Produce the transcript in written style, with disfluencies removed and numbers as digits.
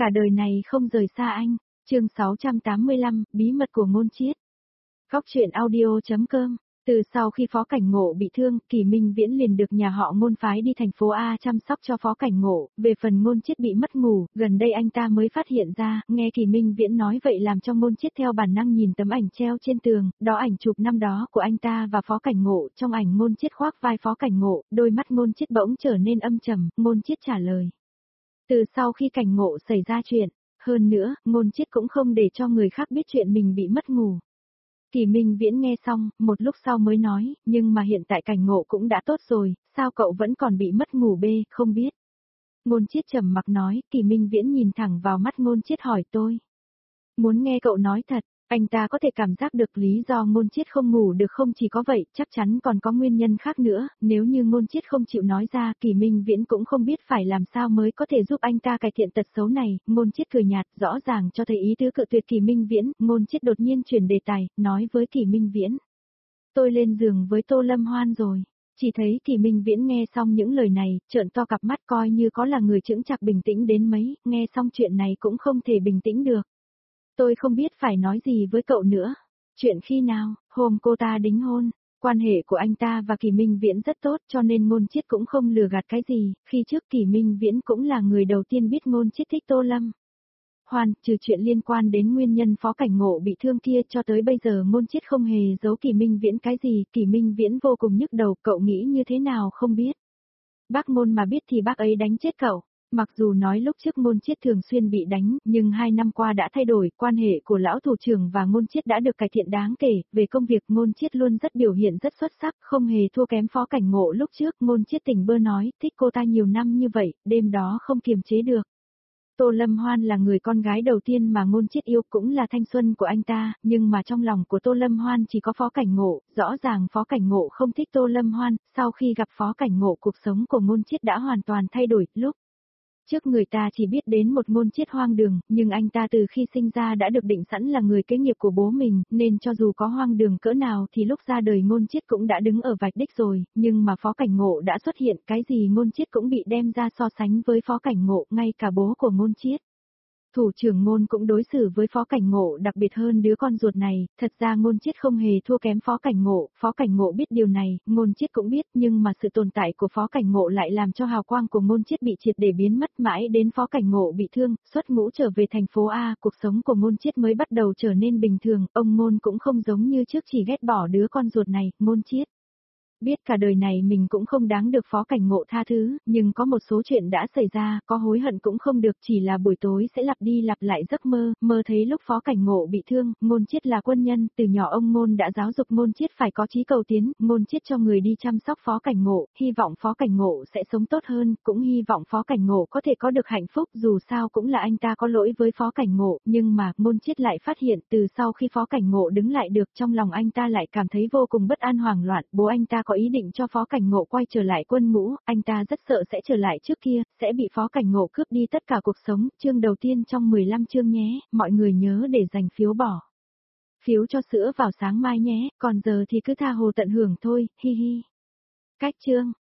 Cả đời này không rời xa anh. Chương 685, bí mật của Ngôn Chiết. Góc truyện audio.com. Từ sau khi Phó Cảnh Ngộ bị thương, Kỳ Minh Viễn liền được nhà họ Ngôn phái đi thành phố A chăm sóc cho Phó Cảnh Ngộ. Về phần Ngôn Chiết bị mất ngủ, gần đây anh ta mới phát hiện ra, nghe Kỳ Minh Viễn nói vậy làm cho Ngôn Chiết theo bản năng nhìn tấm ảnh treo trên tường, đó ảnh chụp năm đó của anh ta và Phó Cảnh Ngộ. Trong ảnh Ngôn Chiết khoác vai Phó Cảnh Ngộ, đôi mắt Ngôn Chiết bỗng trở nên âm trầm. Ngôn Chiết trả lời: từ sau khi Cảnh Ngộ xảy ra chuyện, hơn nữa, Ngôn Chiết cũng không để cho người khác biết chuyện mình bị mất ngủ. Kỳ Minh Viễn nghe xong, một lúc sau mới nói, nhưng mà hiện tại Cảnh Ngộ cũng đã tốt rồi, sao cậu vẫn còn bị mất ngủ bê, không biết. Ngôn Chiết trầm mặc nói, Kỳ Minh Viễn nhìn thẳng vào mắt Ngôn Chiết hỏi tôi. Muốn nghe cậu nói thật, anh ta có thể cảm giác được lý do Ngôn Chiết không ngủ được không chỉ có vậy, chắc chắn còn có nguyên nhân khác nữa, nếu như Ngôn Chiết không chịu nói ra, Kỳ Minh Viễn cũng không biết phải làm sao mới có thể giúp anh ta cải thiện tật xấu này. Ngôn Chiết cười nhạt, rõ ràng cho thấy ý tứ cự tuyệt Kỳ Minh Viễn. Ngôn Chiết đột nhiên chuyển đề tài, nói với Kỳ Minh Viễn: tôi lên giường với Tô Lâm Hoan rồi. Chỉ thấy Kỳ Minh Viễn nghe xong những lời này, trợn to cặp mắt coi như có là người chững chạc bình tĩnh đến mấy, nghe xong chuyện này cũng không thể bình tĩnh được. Tôi không biết phải nói gì với cậu nữa. Chuyện khi nào, hôm cô ta đính hôn, quan hệ của anh ta và Kỳ Minh Viễn rất tốt cho nên Ngôn Chiết cũng không lừa gạt cái gì, khi trước Kỳ Minh Viễn cũng là người đầu tiên biết Ngôn Chiết thích Tô Lâm Hoan, trừ chuyện liên quan đến nguyên nhân Phó Cảnh Ngộ bị thương kia cho tới bây giờ Ngôn Chiết không hề giấu Kỳ Minh Viễn cái gì, Kỳ Minh Viễn vô cùng nhức đầu, cậu nghĩ như thế nào không biết. Bác Ngôn mà biết thì bác ấy đánh chết cậu. Mặc dù nói lúc trước Ngôn Chiết thường xuyên bị đánh, nhưng 2 năm qua đã thay đổi, quan hệ của lão thủ trưởng và Ngôn Chiết đã được cải thiện đáng kể, về công việc Ngôn Chiết luôn rất biểu hiện rất xuất sắc, không hề thua kém Phó Cảnh Ngộ lúc trước. Ngôn Chiết tỉnh bơ nói, thích cô ta nhiều năm như vậy, đêm đó không kiềm chế được. Tô Lâm Hoan là người con gái đầu tiên mà Ngôn Chiết yêu, cũng là thanh xuân của anh ta, nhưng mà trong lòng của Tô Lâm Hoan chỉ có Phó Cảnh Ngộ, rõ ràng Phó Cảnh Ngộ không thích Tô Lâm Hoan, sau khi gặp Phó Cảnh Ngộ cuộc sống của Ngôn Chiết đã hoàn toàn thay đổi, lúc trước người ta chỉ biết đến một Ngôn Chiết hoang đường, nhưng anh ta từ khi sinh ra đã được định sẵn là người kế nghiệp của bố mình, nên cho dù có hoang đường cỡ nào thì lúc ra đời Ngôn Chiết cũng đã đứng ở vạch đích rồi, nhưng mà Phó Cảnh Ngộ đã xuất hiện, cái gì Ngôn Chiết cũng bị đem ra so sánh với Phó Cảnh Ngộ, ngay cả bố của Ngôn Chiết. Thủ trưởng Ngôn cũng đối xử với Phó Cảnh Ngộ đặc biệt hơn đứa con ruột này, thật ra Ngôn Chiết không hề thua kém Phó Cảnh Ngộ biết điều này, Ngôn Chiết cũng biết, nhưng mà sự tồn tại của Phó Cảnh Ngộ lại làm cho hào quang của Ngôn Chiết bị triệt để biến mất, mãi đến Phó Cảnh Ngộ bị thương, xuất ngũ trở về thành phố A, cuộc sống của Ngôn Chiết mới bắt đầu trở nên bình thường, ông Ngôn cũng không giống như trước chỉ ghét bỏ đứa con ruột này. Ngôn Chiết biết cả đời này mình cũng không đáng được Phó Cảnh Ngộ tha thứ, nhưng có một số chuyện đã xảy ra, có hối hận cũng không được, chỉ là buổi tối sẽ lặp đi lặp lại giấc mơ, mơ thấy lúc Phó Cảnh Ngộ bị thương. Ngôn Chiết là quân nhân, từ nhỏ ông Ngôn đã giáo dục Ngôn Chiết phải có chí cầu tiến, Ngôn Chiết cho người đi chăm sóc Phó Cảnh Ngộ, hy vọng Phó Cảnh Ngộ sẽ sống tốt hơn, cũng hy vọng Phó Cảnh Ngộ có thể có được hạnh phúc, dù sao cũng là anh ta có lỗi với Phó Cảnh Ngộ, nhưng mà, Ngôn Chiết lại phát hiện, từ sau khi Phó Cảnh Ngộ đứng lại được, trong lòng anh ta lại cảm thấy vô cùng bất an hoảng loạn, bố anh ta có ý định cho Phó Cảnh Ngộ quay trở lại quân ngũ, anh ta rất sợ sẽ trở lại trước kia, sẽ bị Phó Cảnh Ngộ cướp đi tất cả cuộc sống. Chương đầu tiên trong 15 chương nhé, mọi người nhớ để dành phiếu bỏ phiếu cho sữa vào sáng mai nhé, còn giờ thì cứ tha hồ tận hưởng thôi, hi hi. Cách chương